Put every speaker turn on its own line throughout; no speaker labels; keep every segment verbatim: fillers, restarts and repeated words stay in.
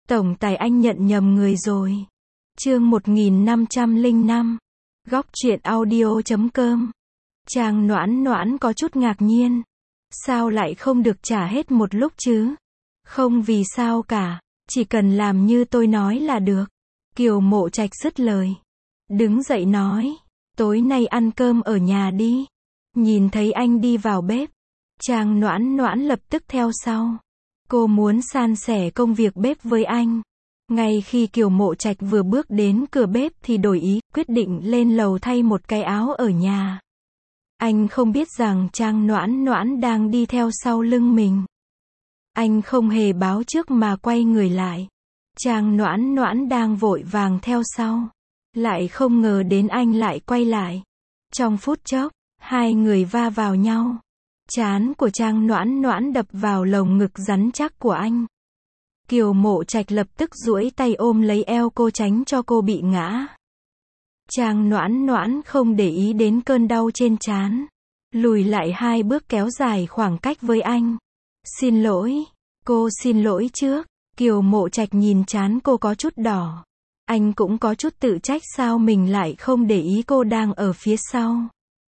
Tổng tài anh nhận nhầm người rồi. Chương một nghìn năm trăm lẻ năm. Góc truyện audio chấm com. Trang Noãn Noãn có chút ngạc nhiên. Sao lại không được trả hết một lúc chứ? Không vì sao cả, chỉ cần làm như tôi nói là được. Kiều Mộ Trạch dứt lời. Đứng dậy nói, tối nay ăn cơm ở nhà đi. Nhìn thấy anh đi vào bếp, Trang Noãn Noãn lập tức theo sau. Cô muốn san sẻ công việc bếp với anh. Ngay khi Kiều Mộ Trạch vừa bước đến cửa bếp thì đổi ý, quyết định lên lầu thay một cái áo ở nhà. Anh không biết rằng Trang Noãn Noãn đang đi theo sau lưng mình. Anh không hề báo trước mà quay người lại. Trang Noãn Noãn đang vội vàng theo sau. Lại không ngờ đến anh lại quay lại. Trong phút chốc, hai người va vào nhau. Trán của Trang Noãn Noãn đập vào lồng ngực rắn chắc của anh. Kiều Mộ Trạch lập tức duỗi tay ôm lấy eo cô tránh cho cô bị ngã. Trang Noãn Noãn không để ý đến cơn đau trên trán. Lùi lại hai bước kéo dài khoảng cách với anh. Xin lỗi. Cô xin lỗi trước. Kiều Mộ Trạch nhìn trán cô có chút đỏ. Anh cũng có chút tự trách sao mình lại không để ý cô đang ở phía sau.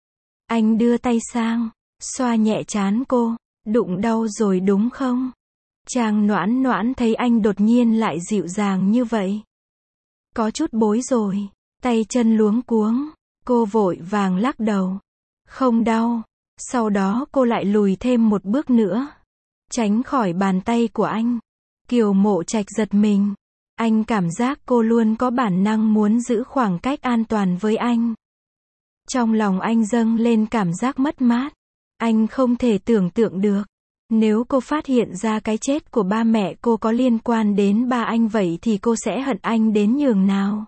Anh đưa tay sang, xoa nhẹ trán cô. Đụng đau rồi đúng không? Trang Noãn Noãn thấy anh đột nhiên lại dịu dàng như vậy. Có chút bối rồi, tay chân luống cuống, cô vội vàng lắc đầu. Không đau. Sau đó cô lại lùi thêm một bước nữa, tránh khỏi bàn tay của anh. Kiều Mộ Trạch giật mình. Anh cảm giác cô luôn có bản năng muốn giữ khoảng cách an toàn với anh. Trong lòng anh dâng lên cảm giác mất mát. Anh không thể tưởng tượng được, nếu cô phát hiện ra cái chết của ba mẹ cô có liên quan đến ba anh vậy thì cô sẽ hận anh đến nhường nào.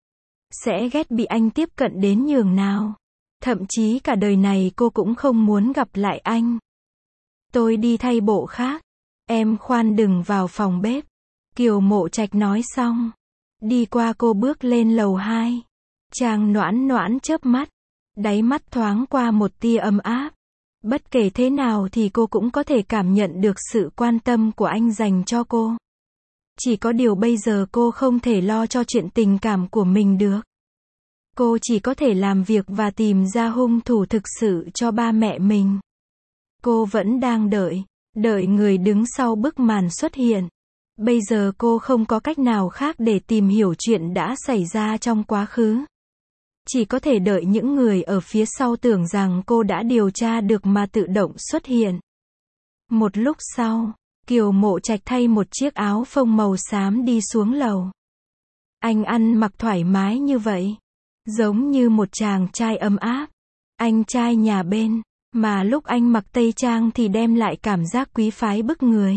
Sẽ ghét bị anh tiếp cận đến nhường nào. Thậm chí cả đời này cô cũng không muốn gặp lại anh. Tôi đi thay bộ khác. Em khoan đừng vào phòng bếp. Kiều Mộ Trạch nói xong, đi qua cô bước lên lầu hai. Trang Noãn Noãn chớp mắt. Đáy mắt thoáng qua một tia ấm áp. Bất kể thế nào thì cô cũng có thể cảm nhận được sự quan tâm của anh dành cho cô. Chỉ có điều bây giờ cô không thể lo cho chuyện tình cảm của mình được. Cô chỉ có thể làm việc và tìm ra hung thủ thực sự cho ba mẹ mình. Cô vẫn đang đợi, đợi người đứng sau bức màn xuất hiện. Bây giờ cô không có cách nào khác để tìm hiểu chuyện đã xảy ra trong quá khứ. Chỉ có thể đợi những người ở phía sau tưởng rằng cô đã điều tra được mà tự động xuất hiện. Một lúc sau, Kiều Mộ Trạch thay một chiếc áo phông màu xám đi xuống lầu. Anh ăn mặc thoải mái như vậy, giống như một chàng trai ấm áp. Anh trai nhà bên, mà lúc anh mặc tây trang thì đem lại cảm giác quý phái bức người.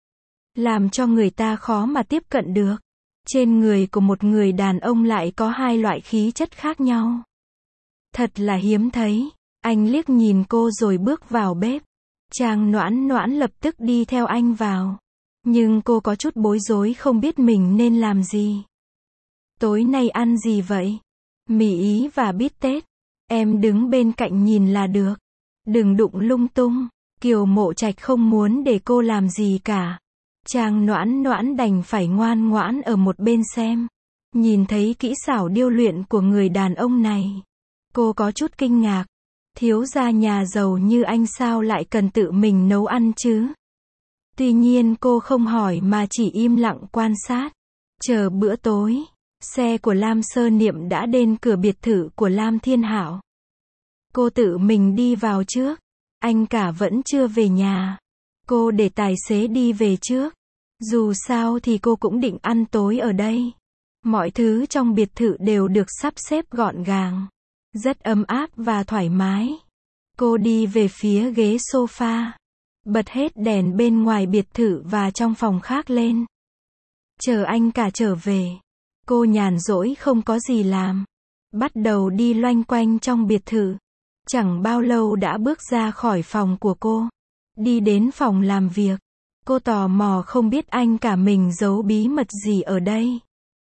Làm cho người ta khó mà tiếp cận được. Trên người của một người đàn ông lại có hai loại khí chất khác nhau. Thật là hiếm thấy. Anh liếc nhìn cô rồi bước vào bếp. Trang Noãn Noãn lập tức đi theo anh vào. Nhưng cô có chút bối rối không biết mình nên làm gì. Tối nay ăn gì vậy? Mì Ý và bít tết. Em đứng bên cạnh nhìn là được. Đừng đụng lung tung. Kiều Mộ Trạch không muốn để cô làm gì cả. Trang Noãn Noãn đành phải ngoan ngoãn ở một bên xem. Nhìn thấy kỹ xảo điêu luyện của người đàn ông này, cô có chút kinh ngạc. Thiếu gia nhà giàu như anh sao lại cần tự mình nấu ăn chứ? Tuy nhiên cô không hỏi mà chỉ im lặng quan sát. Chờ bữa tối, xe của Lam Sơ Niệm đã đến cửa biệt thự của Lam Thiên Hạo. Cô tự mình đi vào trước. Anh cả vẫn chưa về nhà. Cô để tài xế đi về trước. Dù sao thì cô cũng định ăn tối ở đây. Mọi thứ trong biệt thự đều được sắp xếp gọn gàng. Rất ấm áp và thoải mái. Cô đi về phía ghế sofa. Bật hết đèn bên ngoài biệt thự và trong phòng khác lên. Chờ anh cả trở về. Cô nhàn rỗi không có gì làm. Bắt đầu đi loanh quanh trong biệt thự. Chẳng bao lâu đã bước ra khỏi phòng của cô. Đi đến phòng làm việc. Cô tò mò không biết anh cả mình giấu bí mật gì ở đây.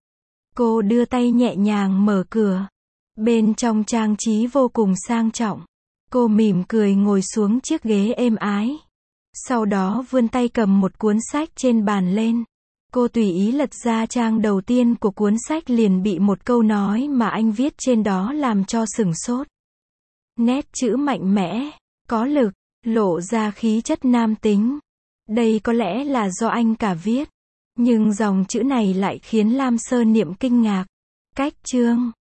Cô đưa tay nhẹ nhàng mở cửa. Bên trong trang trí vô cùng sang trọng. Cô mỉm cười ngồi xuống chiếc ghế êm ái. Sau đó vươn tay cầm một cuốn sách trên bàn lên. Cô tùy ý lật ra trang đầu tiên của cuốn sách liền bị một câu nói mà anh viết trên đó làm cho sửng sốt. Nét chữ mạnh mẽ, có lực, lộ ra khí chất nam tính. Đây có lẽ là do anh cả viết. Nhưng dòng chữ này lại khiến Lam Sơ Niệm kinh ngạc. Cách chương